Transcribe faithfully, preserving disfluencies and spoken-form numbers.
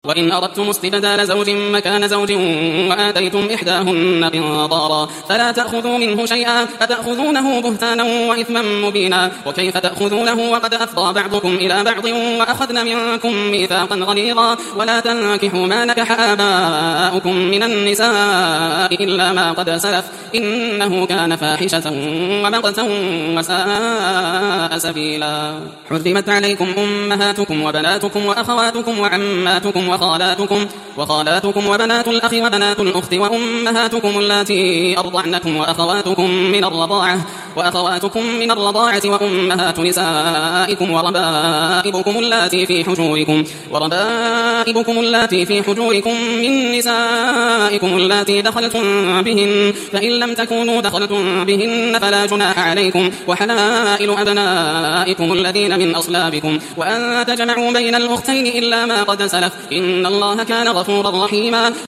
وإن أردتم استبدال زوج مكان زوج وآتيتم إحداهن قنطارا فلا تأخذوا منه شيئا أتأخذونه بهتانا وإثما مبينا وكيف تأخذونه وقد أفضى بعضكم إلى بعض وأخذن منكم ميثاقا غليظا ولا تنكحوا ما نكح آباؤكم من النساء إلا ما قد سلف إنه كان فاحشة ومقتا وساء سبيلا. حرمت عليكم أمهاتكم وبناتكم وأخواتكم وعماتكم وخالاتكم وخالاتكم وبنات الأخ وبنات الأخت وأمهاتكم اللاتي أرضعنكم وأخواتكم من الرضاعة وأخواتكم من الرضاعة وأمهات نسائكم وربائبكم اللاتي في حجوركم وربائبكم اللاتي في حجوركم من نسائكم اللاتي دخلتم بهن فإن لم تكونوا دخلتم بهن فلا جناح عليكم وحلائل أبنائكم الذين من أصلابكم وأن تجمعوا بين الأختين إلا ما قد سلف إن الله كان غفورا رحيما.